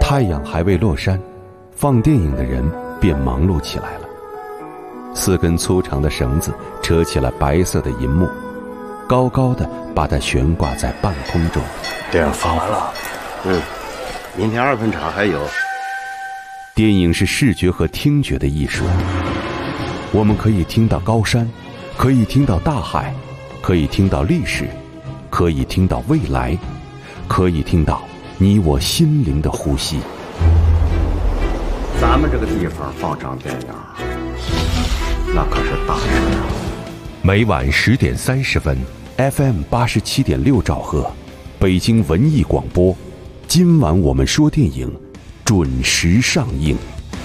太阳还未落山，放电影的人便忙碌起来了。4根粗长的绳子扯起了白色的银幕，高高的把它悬挂在半空中。 电影放完了，明天2分场还有。 电影是视觉和听觉的艺术，我们可以听到高山，可以听到大海，可以听到历史，可以听到未来，可以听到你我心灵的呼吸。 咱们这个地方放场电影，那可是大事啊！ 每晚10点30分 ，FM 87.6兆赫，北京文艺广播。今晚我们说电影，准时上映。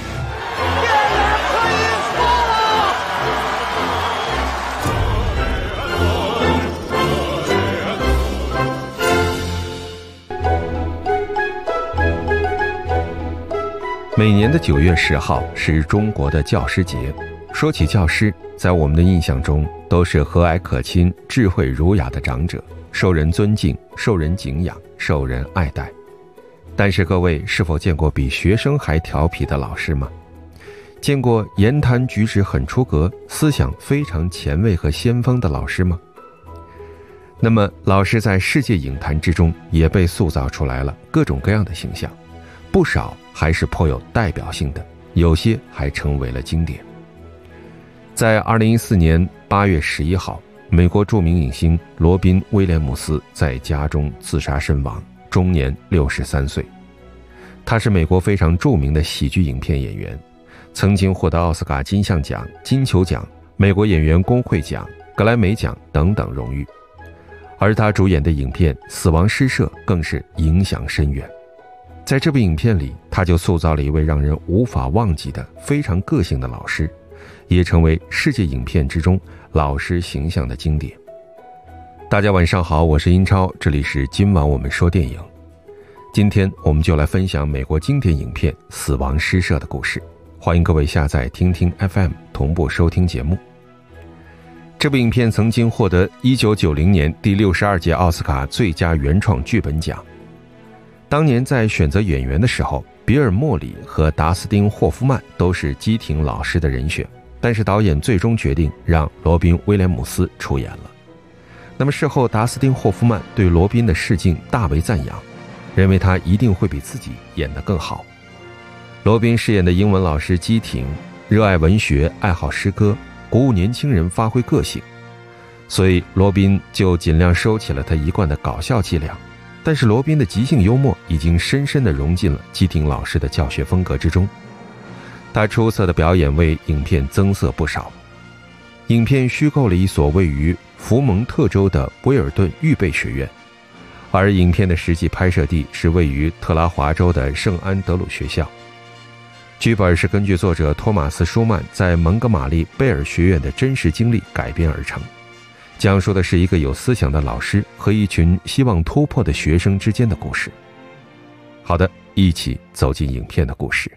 每年的9月10号是中国的教师节。说起教师，在我们的印象中都是和蔼可亲、智慧儒雅的长者，受人尊敬、受人敬仰、受人爱戴。但是各位是否见过比学生还调皮的老师吗？见过言谈举止很出格、思想非常前卫和先锋的老师吗？那么老师在世界影坛之中也被塑造出来了各种各样的形象，不少还是颇有代表性的，有些还成为了经典。在2014年8月11号，美国著名影星罗宾·威廉姆斯在家中自杀身亡，终年63岁。他是美国非常著名的喜剧影片演员，曾经获得奥斯卡金像奖、金球奖、美国演员工会奖、格莱美奖等等荣誉。而他主演的影片《死亡诗社》更是影响深远。在这部影片里，他就塑造了一位让人无法忘记的非常个性的老师，也成为世界影片之中老师形象的经典。大家晚上好，我是英超，这里是今晚我们说电影。今天我们就来分享美国经典影片《死亡诗社》的故事，欢迎各位下载听听 FM 同步收听节目。这部影片曾经获得1990年第62届奥斯卡最佳原创剧本奖。当年在选择演员的时候，比尔·莫里和达斯汀·霍夫曼都是基廷老师的人选，但是导演最终决定让罗宾·威廉姆斯出演了。那么事后，达斯汀·霍夫曼对罗宾的试镜大为赞扬，认为他一定会比自己演得更好。罗宾饰演的英文老师基廷，热爱文学，爱好诗歌，鼓舞年轻人发挥个性，所以罗宾就尽量收起了他一贯的搞笑伎俩。但是罗宾的即兴幽默已经深深地融进了基廷老师的教学风格之中，他出色的表演为影片增色不少。影片虚构了一所位于福蒙特州的威尔顿预备学院，而影片的实际拍摄地是位于特拉华州的圣安德鲁学校。剧本是根据作者托马斯·舒曼在蒙哥马利贝尔学院的真实经历改编而成，讲述的是一个有思想的老师和一群希望突破的学生之间的故事。好的，一起走进影片的故事。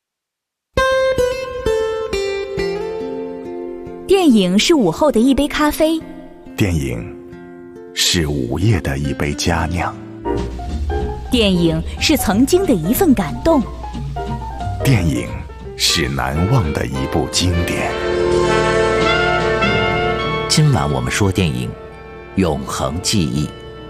电影是午后的一杯咖啡， 电影是午夜的一杯佳酿， 电影是曾经的一份感动， 电影是难忘的一部经典。 今晚我们说电影，永恒记忆。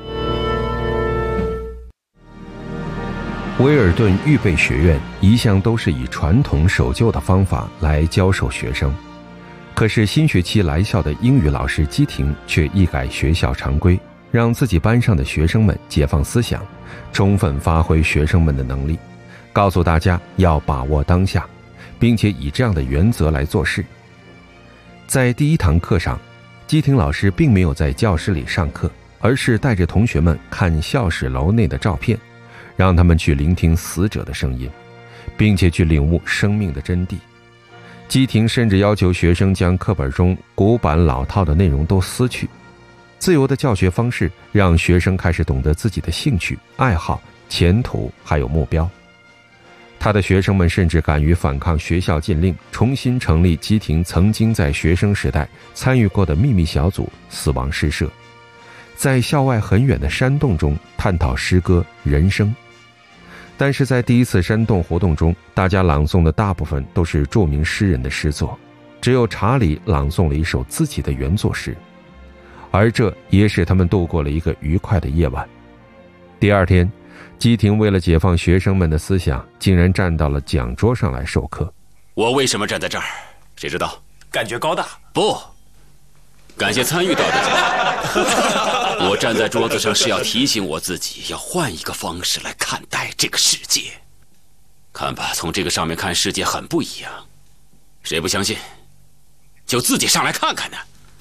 威尔顿预备学院一向都是以传统守旧的方法来教授学生，可是新学期来校的英语老师基廷却一改学校常规，让自己班上的学生们解放思想，充分发挥学生们的能力，告诉大家要把握当下，并且以这样的原则来做事。在第一堂课上，基廷老师并没有在教室里上课，而是带着同学们看校史楼内的照片，让他们去聆听死者的声音，并且去领悟生命的真谛。基廷甚至要求学生将课本中古板老套的内容都撕去。自由的教学方式让学生开始懂得自己的兴趣、爱好、前途还有目标。他的学生们甚至敢于反抗学校禁令，重新成立基廷曾经在学生时代参与过的秘密小组死亡诗社，在校外很远的山洞中探讨诗歌、人生。 但是在第一次山洞活动中，大家朗诵的大部分都是著名诗人的诗作，只有查理朗诵了一首自己的原作诗，而这也使他们度过了一个愉快的夜晚。第二天，基廷为了解放学生们的思想，竟然站到了讲桌上来授课。 我为什么站在这儿？谁知道？ 感觉高大。 不，感谢参与到的家。我站在桌子上是要提醒我自己，要换一个方式来看待这个世界。看吧，从这个上面看世界很不一样。谁不相信，就自己上来看看呢。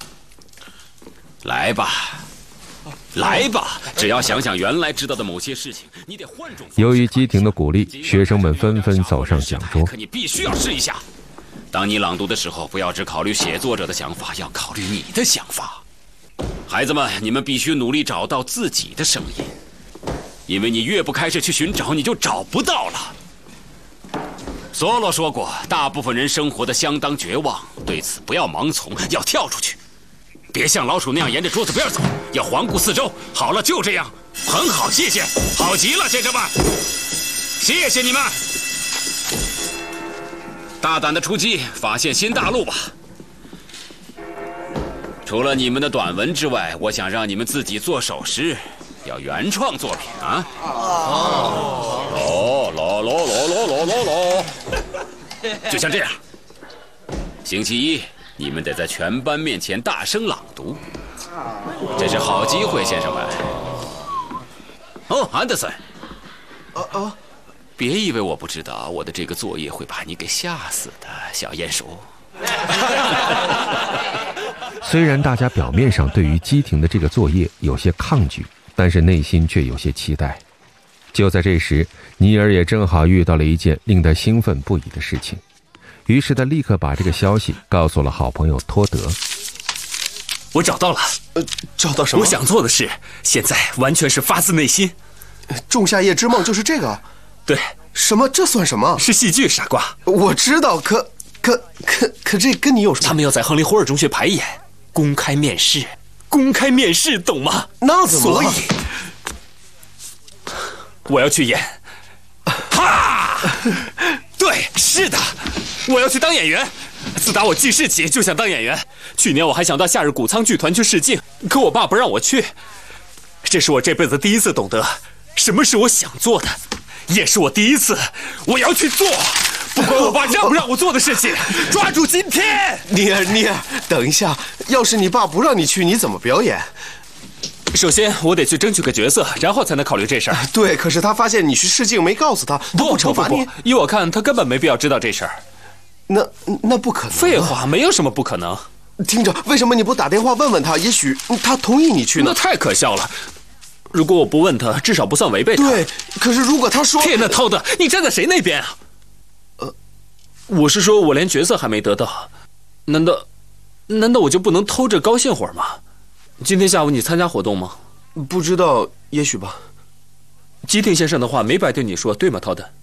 来吧，来吧！只要想想原来知道的某些事情，你得换种。 由于基廷的鼓励，学生们纷纷走上讲桌。 可你必须要试一下。当你朗读的时候，不要只考虑写作者的想法，要考虑你的想法。孩子们，你们必须努力找到自己的声音，因为你越不开始去寻找，你就找不到了。梭罗说过，大部分人生活的相当绝望，对此不要盲从，要跳出去。别像老鼠那样沿着桌子边走，要环顾四周。好了，就这样，很好，谢谢，好极了，先生们，谢谢你们。大胆的出击，发现新大陆吧！除了你们的短文之外，我想让你们自己做首诗，要原创作品啊！就像这样。星期一，你们得在全班面前大声朗读，这是好机会，先生们。哦，安德森。别以为我不知道，我的这个作业会把你给吓死的，小鼹鼠。 虽然大家表面上对于基廷的这个作业有些抗拒，但是内心却有些期待。就在这时，尼尔也正好遇到了一件令他兴奋不已的事情，于是他立刻把这个消息告诉了好朋友托德。 我找到了。 找到什么？ 我想做的事，现在完全是发自内心。 仲夏夜之梦就是这个？ 对。 什么？这算什么？ 是戏剧，傻瓜。 我知道，可这跟你有什么？ 他们要在亨利霍尔中学排演，公开面试，懂吗？ 那怎么了？ 所以我要去演。哈！对，是的，我要去当演员。自打我记事起就想当演员。去年我还想到夏日谷仓剧团去试镜，可我爸不让我去。这是我这辈子第一次懂得什么是我想做的，也是我第一次我要去做，不管我爸让不让我做的事情。抓住今天！ 尼尔，等一下，要是你爸不让你去，你怎么表演？ 首先我得去争取个角色，然后才能考虑这事儿。 对，可是他发现你去试镜没告诉他，不惩罚你。 依我看，他根本没必要知道这事儿。 那不可能。 废话，没有什么不可能。 听着，为什么你不打电话问问他？也许他同意你去呢。 那太可笑了。如果我不问他，至少不算违背他。 对，可是如果他说…… 天哪，涛德，你站在谁那边啊？我是说，我连角色还没得到，难道我就不能偷着高兴会儿吗？今天下午你参加活动吗？ 不知道，也许吧。 基廷先生的话没白对你说，对吗，涛德？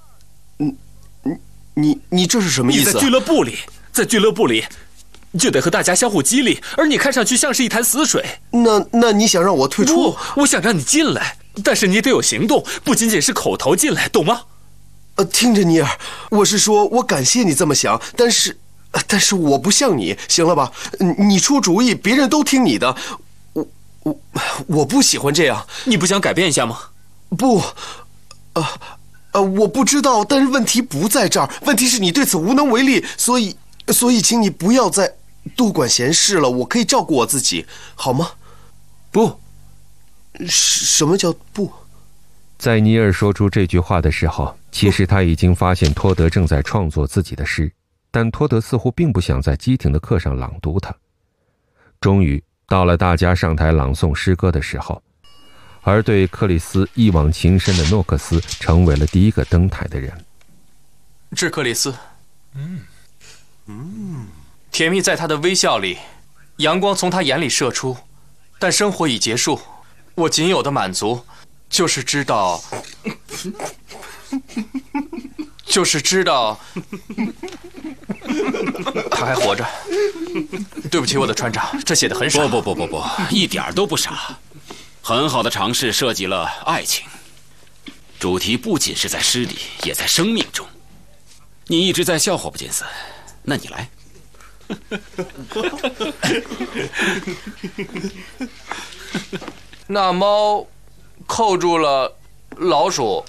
你这是什么意思？ 你在俱乐部里，就得和大家相互激励，而你看上去像是一潭死水。 那你想让我退出？ 不，我想让你进来，但是你得有行动，不仅仅是口头进来，懂吗？ 听着，尼尔，我是说，我感谢你这么想，但是我不像你，行了吧？你出主意，别人都听你的，我不喜欢这样。 你不想改变一下吗？ 不，我不知道，但是问题不在这儿，问题是你对此无能为力，所以请你不要再多管闲事了，我可以照顾我自己，好吗？ 不。 什么叫不？ 在尼尔说出这句话的时候，其实他已经发现托德正在创作自己的诗，但托德似乎并不想在基廷的课上朗读它。终于到了大家上台朗诵诗歌的时候，而对克里斯一往情深的诺克斯成为了第一个登台的人。 致克里斯，甜蜜在他的微笑里，阳光从他眼里射出，但生活已结束，我仅有的满足就是知道他还活着。对不起，我的船长，这写得很傻。 不，一点都不傻。很好的尝试涉及了爱情。 主题不仅是在诗里，也在生命中。你一直在笑话不见死，那你来。 那猫扣住了老鼠。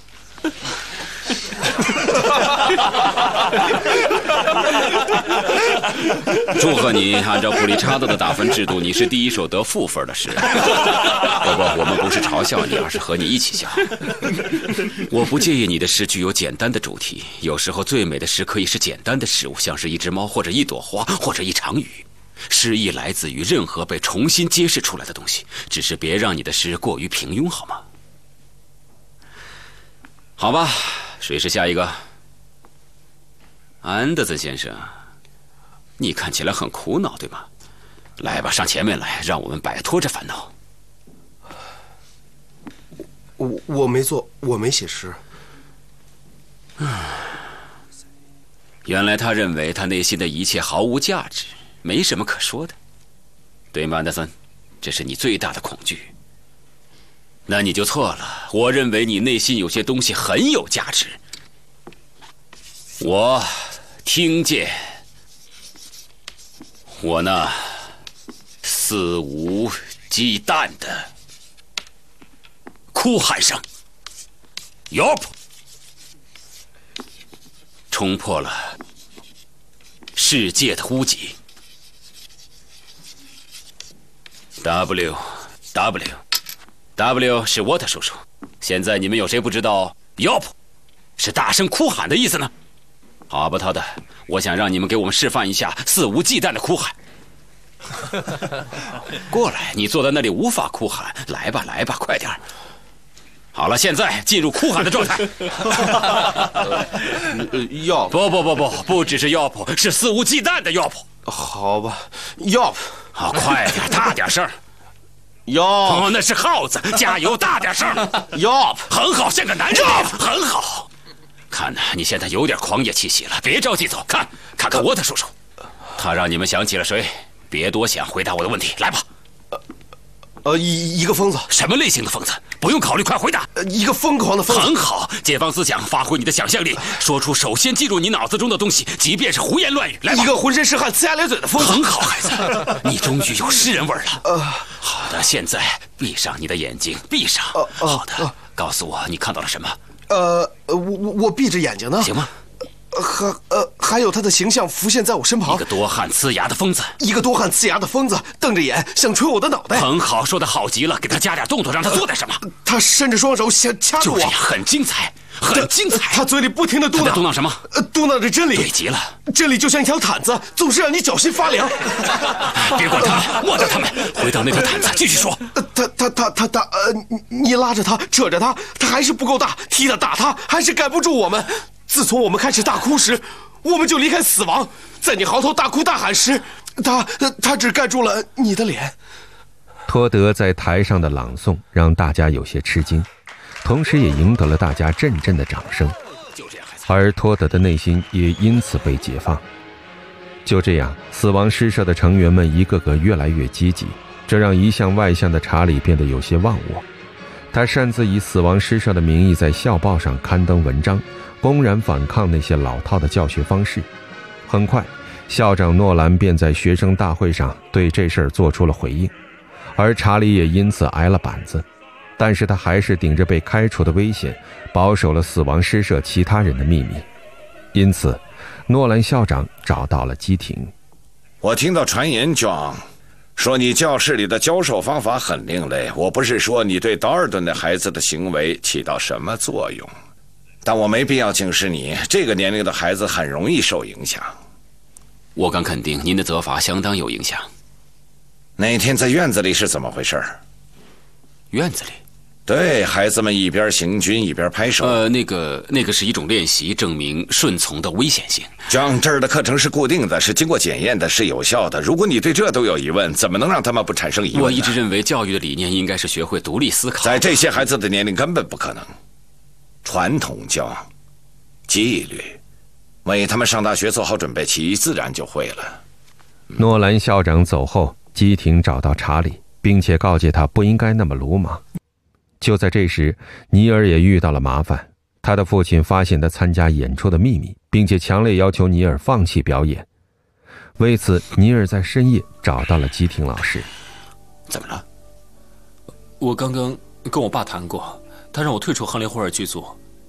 祝贺你，按照普利查德的打分制度，你是第一首得负分的诗。不，我们不是嘲笑你，而是和你一起笑。我不介意你的诗具有简单的主题，有时候最美的诗可以是简单的事物，像是一只猫，或者一朵花，或者一场雨。诗意来自于任何被重新揭示出来的东西，只是别让你的诗过于平庸，好吗？好吧，谁是下一个？安德森先生，你看起来很苦恼，对吗？来吧，上前面来，让我们摆脱这烦恼。 我没做，我没写诗。 原来他认为他内心的一切毫无价值，没什么可说的，对吗，安德森？这是你最大的恐惧。那你就错了，我认为你内心有些东西很有价值。我听见我那肆无忌惮的哭喊声 ，Yup， 冲破了世界的屋脊。W 是沃特叔叔。现在你们有谁不知道 Yup 是大声哭喊的意思呢？好吧，他的，我想让你们给我们示范一下肆无忌惮的哭喊。过来，你坐在那里无法哭喊，来吧，来吧，快点。好了，现在进入哭喊的状态。 要不只是 Yup， 是肆无忌惮的 Yup。 好吧 ，Yup， 好，快点，大点声。 Yup， 那是耗子，加油，大点声。 Yup， 很好，像个男人。Yup， 很好。看呐，你现在有点狂野气息了，别着急走，看沃特叔叔，他让你们想起了谁？别多想，回答我的问题，来吧。 一个疯子。 什么类型的疯子？不用考虑，快回答。 一个疯狂的疯子。 很好，解放思想，发挥你的想象力，说出首先进入你脑子中的东西，即便是胡言乱语。来吧。 一个浑身是汗、呲牙咧嘴的疯子。 很好，孩子，你终于有诗人味了。好的，现在闭上你的眼睛，闭上。好的，告诉我你看到了什么？ 我闭着眼睛呢。 行吗？ 还有他的形象浮现在我身旁。 一个多汗呲牙的疯子。 一个多汗呲牙的疯子，瞪着眼想捶我的脑袋。 很好，说得好极了，给他加点动作，让他做点什么。 他伸着双手想掐住我。 就这样，很精彩，很精彩。 他嘴里不停地嘟囔。 他在嘟囔什么？ 嘟囔着真理。 对极了， 真理就像一条毯子，总是让你脚心发凉。 别管他们，握着他们，回到那条毯子，继续说。 你拉着他，扯着他，他还是不够大，踢他打他，还是赶不住我们。自从我们开始大哭时，我们就离开死亡。在你嚎啕大哭大喊时，他只盖住了你的脸。 托德在台上的朗诵让大家有些吃惊，同时也赢得了大家阵阵的掌声，而托德的内心也因此被解放。就这样，死亡诗社的成员们一个个越来越积极，这让一向外向的查理变得有些忘我。他擅自以死亡诗社的名义在校报上刊登文章，公然反抗那些老套的教学方式。很快，校长诺兰便在学生大会上对这事儿做出了回应，而查理也因此挨了板子。但是他还是顶着被开除的危险，保守了死亡诗社其他人的秘密。因此，诺兰校长找到了基廷。 我听到传言，John，说你教室里的教授方法很另类。我不是说你对道尔顿的孩子的行为起到什么作用，但我没必要警示你，这个年龄的孩子很容易受影响。 我敢肯定，您的责罚相当有影响。 那天在院子里是怎么回事？ 院子里？ 对，孩子们一边行军一边拍手。 那个是一种练习，证明顺从的危险性。 John，这儿的课程是固定的，是经过检验的，是有效的。如果你对这都有疑问，怎么能让他们不产生疑问呢？ 我一直认为教育的理念应该是学会独立思考。 在这些孩子的年龄根本不可能。传统教纪律，为他们上大学做好准备，其自然就会了。 诺兰校长走后，基廷找到查理，并且告诫他不应该那么鲁莽。 就在这时，尼尔也遇到了麻烦。他的父亲发现他参加演出的秘密，并且强烈要求尼尔放弃表演。为此，尼尔在深夜找到了基廷老师。 怎么了？ 我刚刚跟我爸谈过，他让我退出亨利霍尔剧组。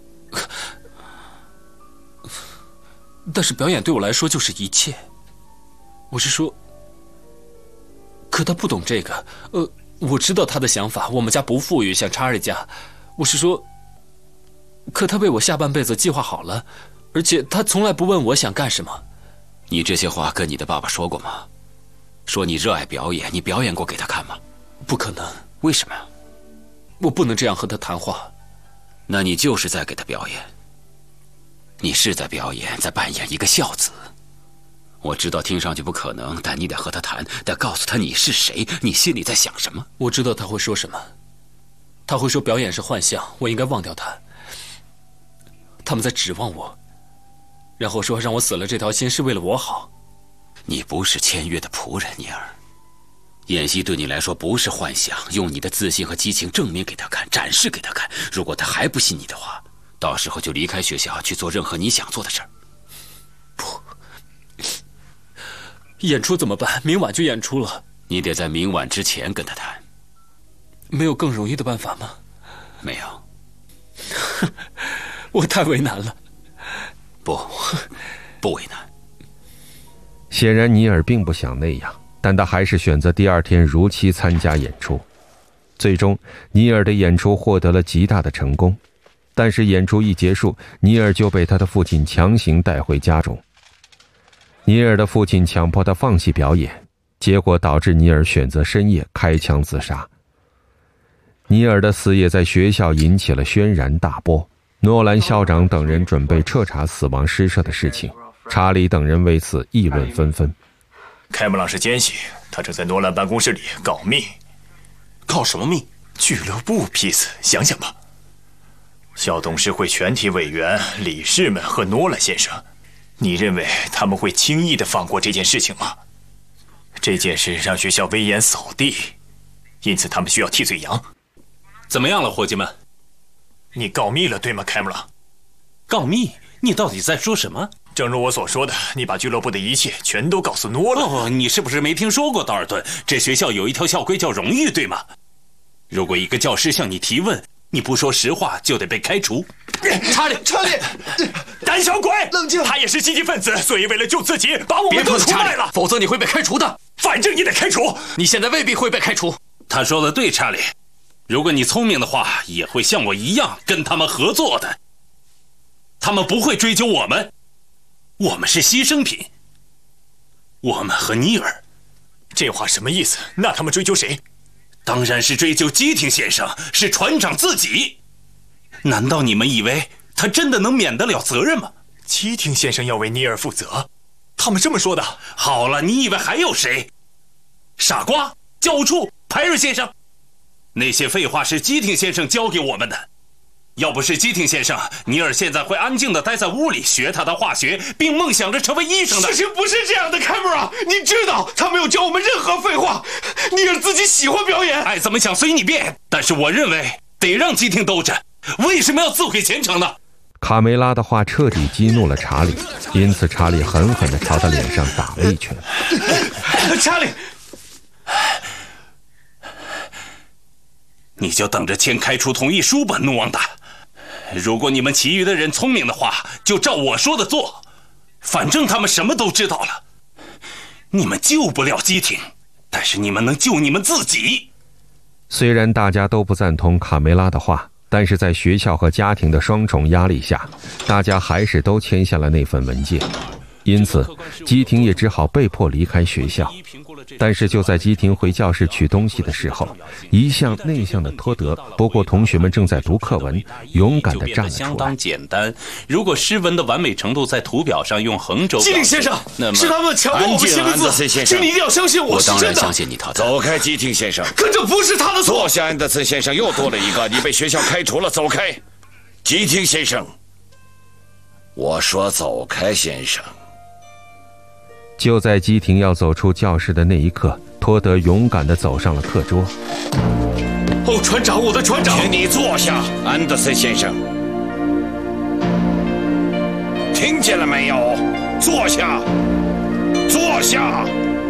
但是表演对我来说就是一切。我是说，可他不懂这个。我知道他的想法，我们家不富裕，像查理家。我是说，可他为我下半辈子计划好了，而且他从来不问我想干什么。 你这些话跟你的爸爸说过吗？说你热爱表演，你表演过给他看吗？ 不可能。 为什么？ 我不能这样和他谈话。 那你就是在给他表演。你是在表演，在扮演一个孝子。我知道听上去不可能，但你得和他谈，得告诉他你是谁，你心里在想什么。 我知道他会说什么。他会说表演是幻象，我应该忘掉他。他们在指望我，然后说让我死了这条心是为了我好。 你不是签约的仆人，尼尔。演戏对你来说不是幻想，用你的自信和激情证明给他看，展示给他看。如果他还不信你的话，到时候就离开学校去做任何你想做的事儿。 不，演出怎么办？明晚就演出了。 你得在明晚之前跟他谈。 没有更容易的办法吗？ 没有。 我太为难了。 不为难。 显然尼尔并不想那样，但他还是选择第二天如期参加演出。最终，尼尔的演出获得了极大的成功。但是演出一结束，尼尔就被他的父亲强行带回家中。尼尔的父亲强迫他放弃表演，结果导致尼尔选择深夜开枪自杀。尼尔的死也在学校引起了轩然大波。诺兰校长等人准备彻查死亡诗社的事情，查理等人为此议论纷纷。 开姆朗是奸细，他正在诺兰办公室里告密。 告什么密？ 俱乐部批次，想想吧。校董事会全体委员、理事们和诺兰先生，你认为他们会轻易地放过这件事情吗？这件事让学校威严扫地，因此他们需要替罪羊。 怎么样了，伙计们？ 你告密了，对吗，凯姆朗？ 告密？你到底在说什么？ 正如我所说的，你把俱乐部的一切全都告诉诺兰。 哦，你是不是没听说过，道尔顿？这学校有一条校规叫荣誉，对吗？如果一个教师向你提问，你不说实话就得被开除。 查理，胆小鬼， 冷静！ 他也是积极分子，所以为了救自己，把我们都出卖了。 否则你会被开除的。 反正也得开除。 你现在未必会被开除。 他说的对，查理。如果你聪明的话，也会像我一样跟他们合作的。他们不会追究我们，我们是牺牲品。我们和尼尔。 这话什么意思？那他们追究谁？ 当然是追究基廷先生，是船长自己。难道你们以为他真的能免得了责任吗？ 基廷先生要为尼尔负责，他们这么说的。 好了，你以为还有谁？傻瓜、教务处、派瑞先生，那些废话是基廷先生教给我们的。要不是基廷先生，尼尔现在会安静地待在屋里学他的化学，并梦想着成为医生的。 事情不是这样的，凯姆拉，你知道他没有教我们任何废话。尼尔自己喜欢表演， 爱怎么想随你便。但是我认为得让基廷兜着，为什么要自毁前程呢？ 卡梅拉的话彻底激怒了查理，因此查理狠狠地朝他脸上打了一拳。 查理， 你就等着签开除同意书吧，努旺达。如果你们其余的人聪明的话，就照我说的做。反正他们什么都知道了。你们救不了基廷，但是你们能救你们自己。 虽然大家都不赞同卡梅拉的话，但是在学校和家庭的双重压力下，大家还是都签下了那份文件。因此基廷也只好被迫离开学校。但是就在基廷回教室取东西的时候，一向内向的托德不过同学们正在读课文，勇敢地站了出来。 相当简单，如果诗文的完美程度在图表上用横轴。 基廷先生，是他们强迫我们写个字，请你一定要相信我是真的。 我当然相信你，他走开，基廷先生。 可这不是他的错。 坐下，安德森先生，又多了一个，你被学校开除了，走开。基廷先生，我说走开，先生。 就在基廷要走出教室的那一刻，托德勇敢地走上了课桌。 哦，船长，我的船长， 请你坐下，安德森先生。听见了没有？坐下，坐下。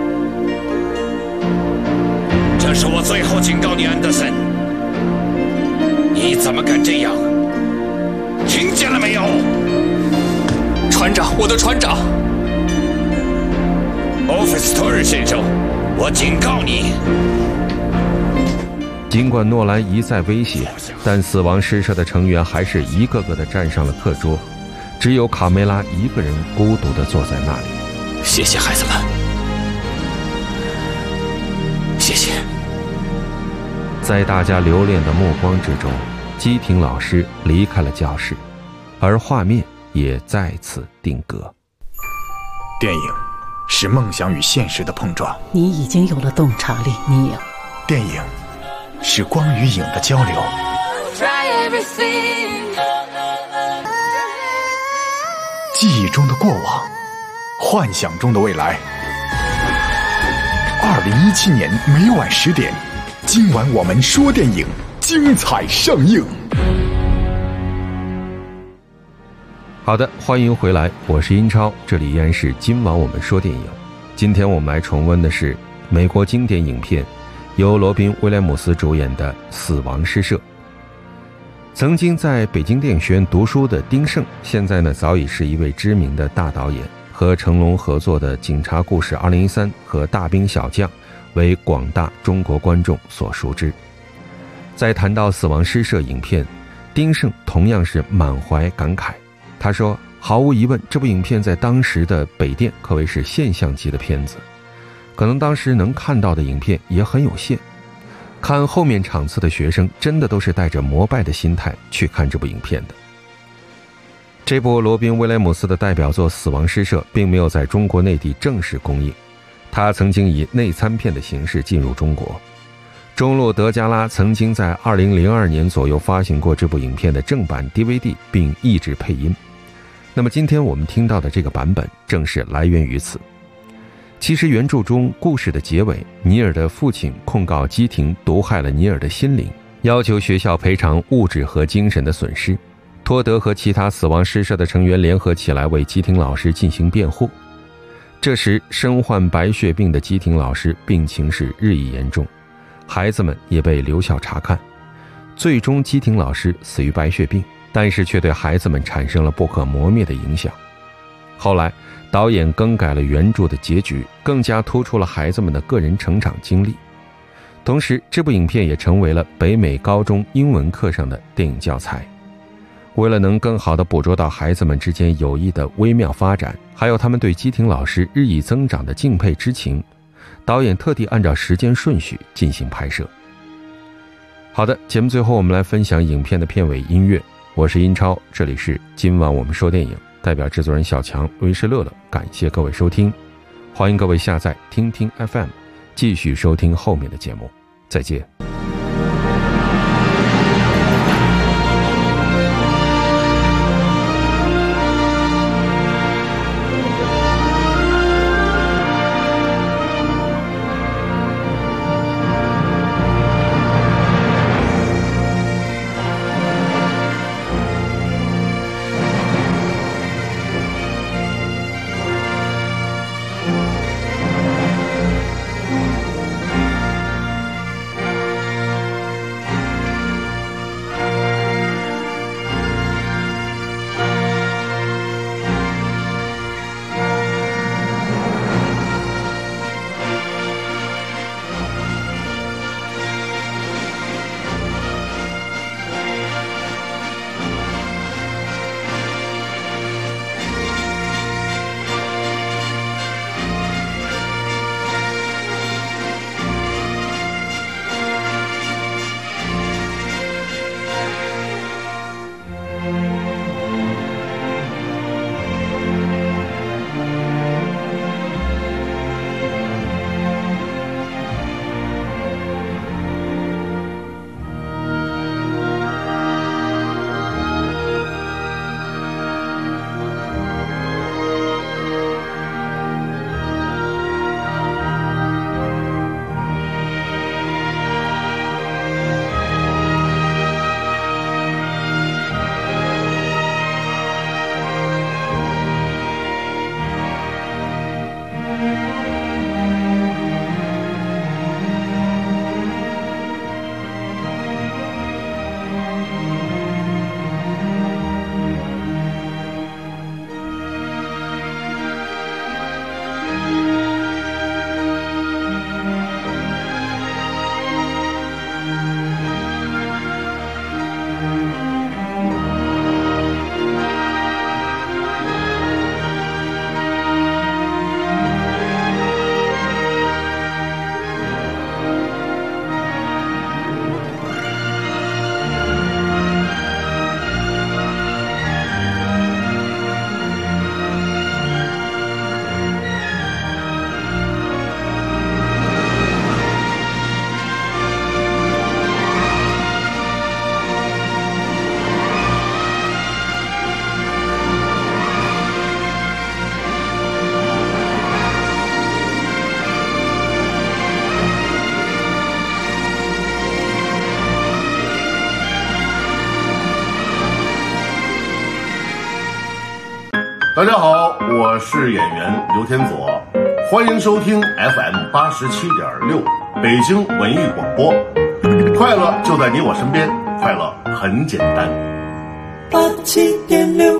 这是我最后警告你，安德森。你怎么敢这样？听见了没有？ 船长，我的船长。 欧菲斯托尔先生，我警告你。 尽管诺兰一再威胁，但死亡诗社的成员还是一个个的站上了课桌，只有卡梅拉一个人孤独地坐在那里。 谢谢孩子们，谢谢。 在大家留恋的目光之中，基廷老师离开了教室，而画面也再次定格。 电影是梦想与现实的碰撞。 你已经有了洞察力，尼尔。 电影是光与影的交流。记忆中的过往，幻想中的未来。2017年每晚10点，今晚我们说电影，精彩上映。 好的，欢迎回来，我是英超，这里依然是今晚我们说电影。今天我们来重温的是美国经典影片，由罗宾·威廉姆斯主演的《死亡诗社》。曾经在北京电影学院读书的丁晟，现在呢早已是一位知名的大导演，和成龙合作的《警察故事2013》和《大兵小将》为广大中国观众所熟知。在谈到《死亡诗社》影片，丁晟同样是满怀感慨。他说，毫无疑问，这部影片在当时的北电可谓是现象级的片子，可能当时能看到的影片也很有限。看后面场次的学生真的都是带着膜拜的心态去看这部影片的。这部罗宾·威廉姆斯的代表作《死亡诗社》并没有在中国内地正式公映，他曾经以内参片的形式进入中国。中路德加拉曾经在2002年左右发行过这部影片的正版 DVD 并译制配音。那么今天我们听到的这个版本正是来源于此。其实原著中故事的结尾，尼尔的父亲控告基廷毒害了尼尔的心灵，要求学校赔偿物质和精神的损失。托德和其他死亡诗社的成员联合起来为基廷老师进行辩护。这时身患白血病的基廷老师病情是日益严重，孩子们也被留校察看。最终基廷老师死于白血病，但是却对孩子们产生了不可磨灭的影响。后来导演更改了原著的结局，更加突出了孩子们的个人成长经历。同时这部影片也成为了北美高中英文课上的电影教材。为了能更好地捕捉到孩子们之间友谊的微妙发展，还有他们对基廷老师日益增长的敬佩之情，导演特地按照时间顺序进行拍摄。好的，节目最后我们来分享影片的片尾音乐。我是英超，这里是今晚我们说电影，代表制作人小强、维师乐乐，感谢各位收听，欢迎各位下载听听 FM， 继续收听后面的节目，再见。 大家好，我是演员刘天佐，欢迎收听 FM 87.6北京文艺广播。快乐就在你我身边，快乐很简单。 87.6。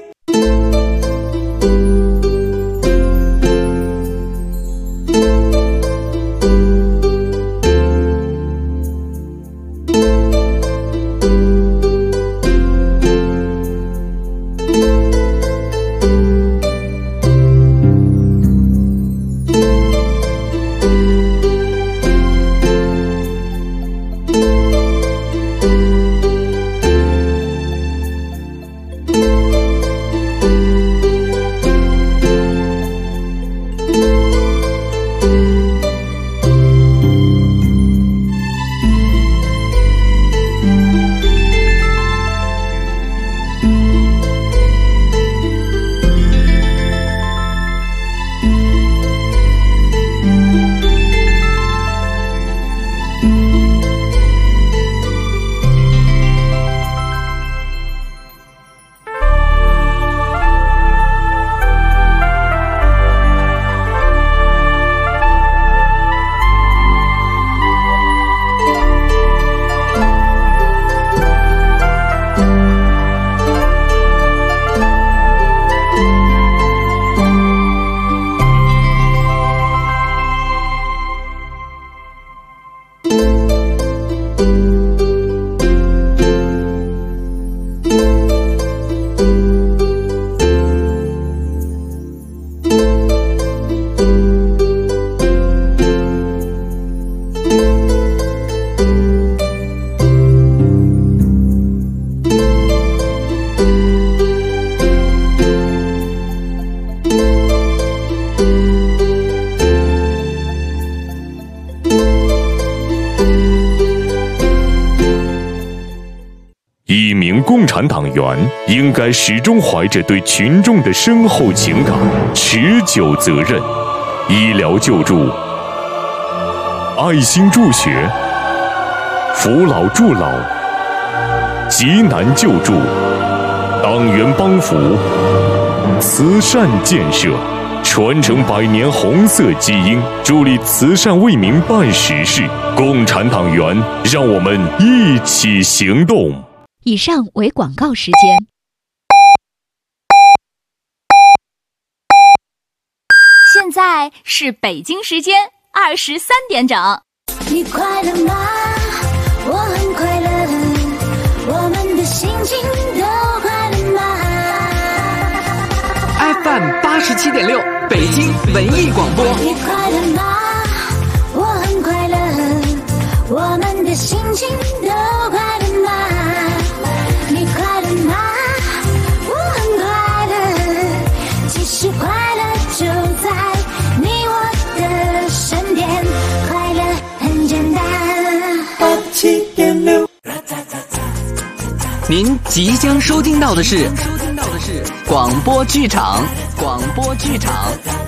一名共产党员应该始终怀着对群众的深厚情感、持久责任。医疗救助、爱心助学、扶老助老、急难救助、党员帮扶、慈善建设，传承100年红色基因，助力慈善为民办实事。共产党员，让我们一起行动。 以上为广告时间。现在是北京时间23点整。 你快乐吗？我很快乐，我们的心情都快乐吗 ？FM 87.6北京文艺广播。 你快乐吗？我很快乐，我们的心情都快乐吗？你快乐吗？我很快乐，其实快乐就在你我的身边，快乐很简单。87.6。 您即将收听到的是广播剧场。